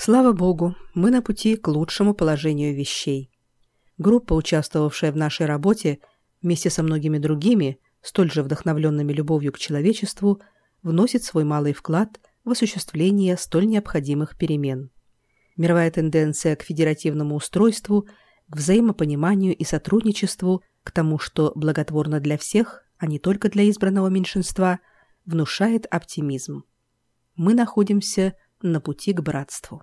Слава Богу, мы на пути к лучшему положению вещей. Группа, участвовавшая в нашей работе, вместе со многими другими, столь же вдохновленными любовью к человечеству, вносит свой малый вклад в осуществление столь необходимых перемен. Мировая тенденция к федеративному устройству, к взаимопониманию и сотрудничеству, к тому, что благотворно для всех, а не только для избранного меньшинства, внушает оптимизм. Мы находимся на пути к братству.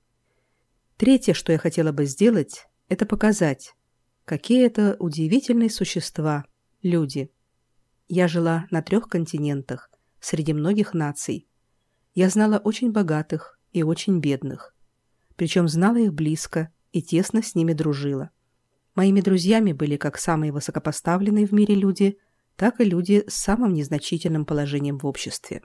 Третье, что я хотела бы сделать, это показать, какие это удивительные существа, люди. Я жила на 3 континентах, среди многих наций. Я знала очень богатых и очень бедных. Причем знала их близко и тесно с ними дружила. Моими друзьями были как самые высокопоставленные в мире люди, так и люди с самым незначительным положением в обществе.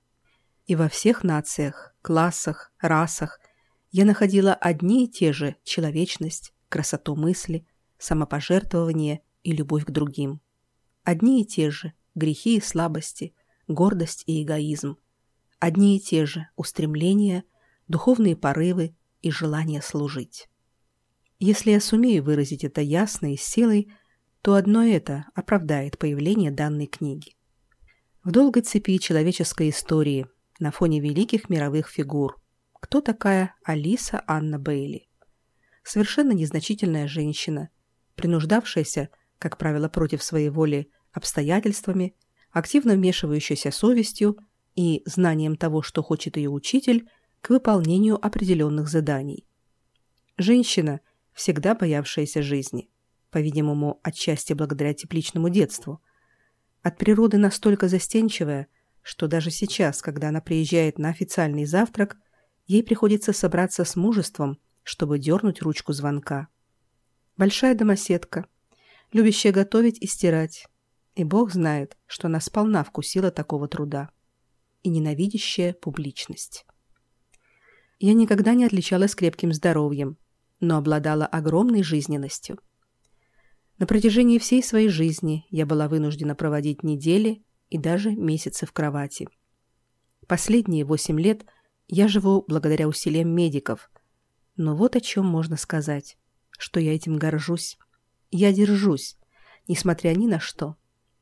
И во всех нациях, классах, расах я находила одни и те же человечность, красоту мысли, самопожертвование и любовь к другим. Одни и те же грехи и слабости, гордость и эгоизм. Одни и те же устремления, духовные порывы и желание служить. Если я сумею выразить это ясно и с силой, то одно это оправдает появление данной книги. В долгой цепи человеческой истории на фоне великих мировых фигур. Кто такая Алиса Анна Бейли? Совершенно незначительная женщина, принуждавшаяся, как правило, против своей воли обстоятельствами, активно вмешивающаяся совестью и знанием того, что хочет ее учитель, к выполнению определенных заданий. Женщина, всегда боявшаяся жизни, по-видимому, отчасти благодаря тепличному детству, от природы настолько застенчивая, что даже сейчас, когда она приезжает на официальный завтрак, ей приходится собраться с мужеством, чтобы дернуть ручку звонка. Большая домоседка, любящая готовить и стирать, и Бог знает, что она сполна вкусила такого труда, и ненавидящая публичность. Я никогда не отличалась крепким здоровьем, но обладала огромной жизненностью. На протяжении всей своей жизни я была вынуждена проводить недели и даже месяцы в кровати. Последние 8 лет я живу благодаря усилиям медиков, но вот о чем можно сказать, что я этим горжусь. Я держусь, несмотря ни на что.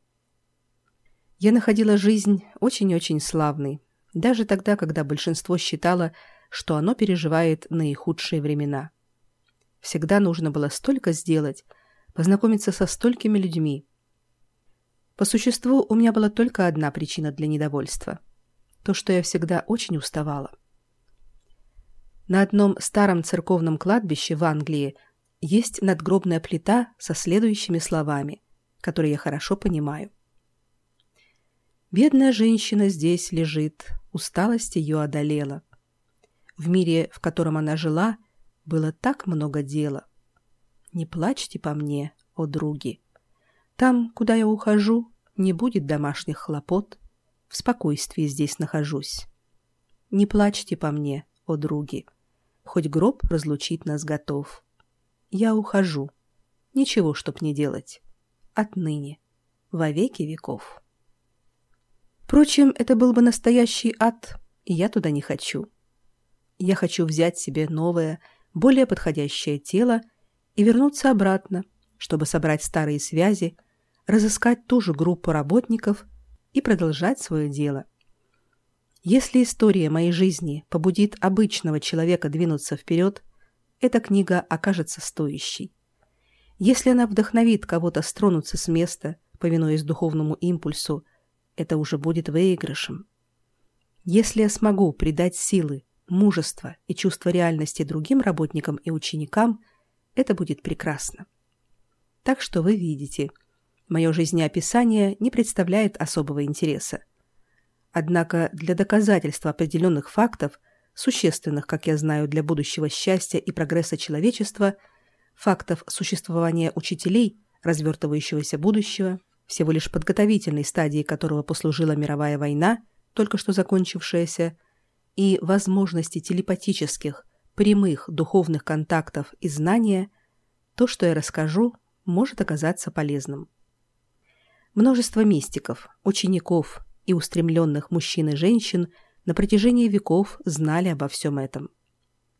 Я находила жизнь очень-очень славной, даже тогда, когда большинство считало, что оно переживает наихудшие времена. Всегда нужно было столько сделать, познакомиться со столькими людьми. По существу, у меня была только одна причина для недовольства. То, что я всегда очень уставала. На одном старом церковном кладбище в Англии есть надгробная плита со следующими словами, которые я хорошо понимаю. «Бедная женщина здесь лежит, усталость ее одолела. В мире, в котором она жила, было так много дела. Не плачьте по мне, о други. Там, куда я ухожу, не будет домашних хлопот. В спокойствии здесь нахожусь. Не плачьте по мне, о други. Хоть гроб разлучить нас готов. Я ухожу. Ничего, чтоб не делать. Отныне. Во веки веков». Впрочем, это был бы настоящий ад, и я туда не хочу. Я хочу взять себе новое, более подходящее тело и вернуться обратно, чтобы собрать старые связи, разыскать ту же группу работников и продолжать свое дело. Если история моей жизни побудит обычного человека двинуться вперед, эта книга окажется стоящей. Если она вдохновит кого-то стронуться с места, повинуясь духовному импульсу, это уже будет выигрышем. Если я смогу придать силы, мужество и чувство реальности другим работникам и ученикам, это будет прекрасно. Так что вы видите, мое жизнеописание не представляет особого интереса. Однако для доказательства определенных фактов, существенных, как я знаю, для будущего счастья и прогресса человечества, фактов существования учителей, развертывающегося будущего, всего лишь подготовительной стадией которого послужила мировая война, только что закончившаяся, и возможности телепатических, прямых духовных контактов и знания, то, что я расскажу, может оказаться полезным. Множество мистиков, учеников и устремленных мужчин и женщин на протяжении веков знали обо всем этом.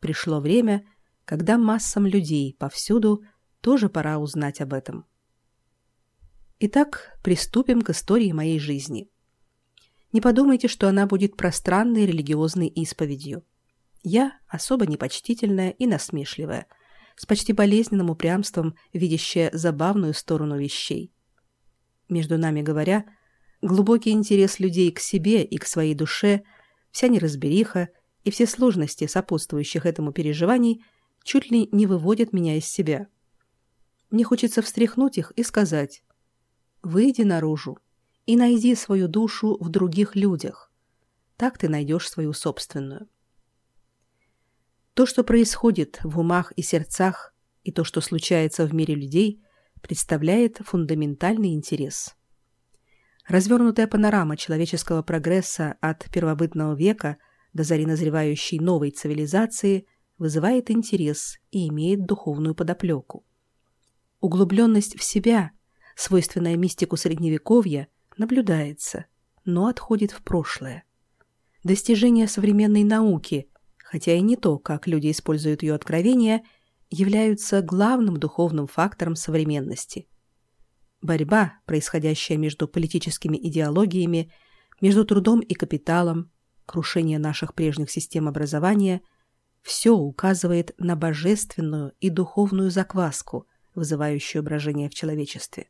пришло время, когда массам людей повсюду тоже пора узнать об этом. Итак, приступим к истории моей жизни. Не подумайте, что она будет пространной религиозной исповедью. Я особо непочтительная и насмешливая, с почти болезненным упрямством, видящая забавную сторону вещей. Между нами говоря, глубокий интерес людей к себе и к своей душе, вся неразбериха и все сложности, сопутствующих этому переживаний, чуть ли не выводят меня из себя. Мне хочется встряхнуть их и сказать: «Выйди наружу и найди свою душу в других людях. Так ты найдешь свою собственную». То, что происходит в умах и сердцах, и то, что случается в мире людей, представляет фундаментальный интерес. Развернутая панорама человеческого прогресса от первобытного века до зари назревающей новой цивилизации вызывает интерес и имеет духовную подоплеку. Углубленность в себя, свойственная мистику Средневековья, наблюдается, но отходит в прошлое. Достижения современной науки, хотя и не то, как люди используют ее откровения, являются главным духовным фактором современности. Борьба, происходящая между политическими идеологиями, между трудом и капиталом, крушение наших прежних систем образования – все указывает на божественную и духовную закваску, вызывающую брожение в человечестве.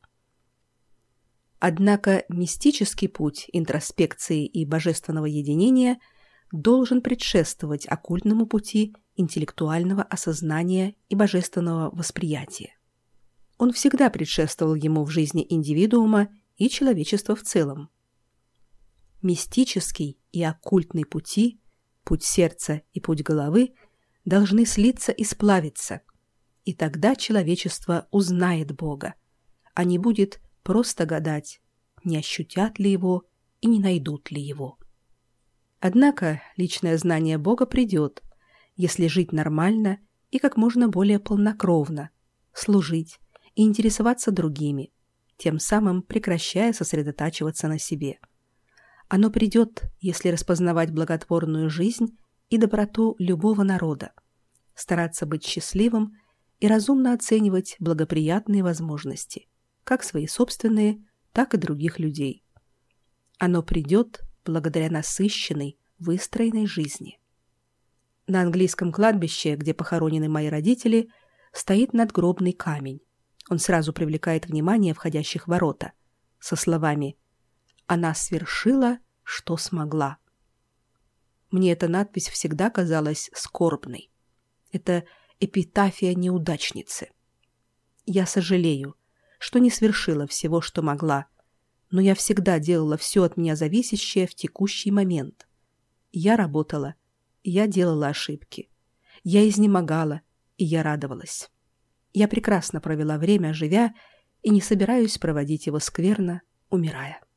Однако мистический путь интроспекции и божественного единения должен предшествовать оккультному пути интеллектуального осознания и божественного восприятия. Он всегда предшествовал ему в жизни индивидуума и человечества в целом. Мистический и оккультный пути, путь сердца и путь головы, должны слиться и сплавиться, и тогда человечество узнает Бога, а не будет просто гадать, не ощутят ли Его и не найдут ли Его. Однако личное знание Бога придет, если жить нормально и как можно более полнокровно, служить и интересоваться другими, тем самым прекращая сосредотачиваться на себе. Оно придет, если распознавать благотворную жизнь и доброту любого народа, стараться быть счастливым и разумно оценивать благоприятные возможности, как свои собственные, так и других людей. Оно придет благодаря насыщенной, выстроенной жизни. На английском кладбище, где похоронены мои родители, стоит надгробный камень. Он сразу привлекает внимание входящих в ворота, со словами «Она свершила, что смогла». Мне эта надпись всегда казалась скорбной. Это эпитафия неудачницы. Я сожалею, что не свершила всего, что могла, но я всегда делала все от меня зависящее в текущий момент. Я работала, я делала ошибки. Я изнемогала, и я радовалась. Я прекрасно провела время, живя, и не собираюсь проводить его скверно, умирая.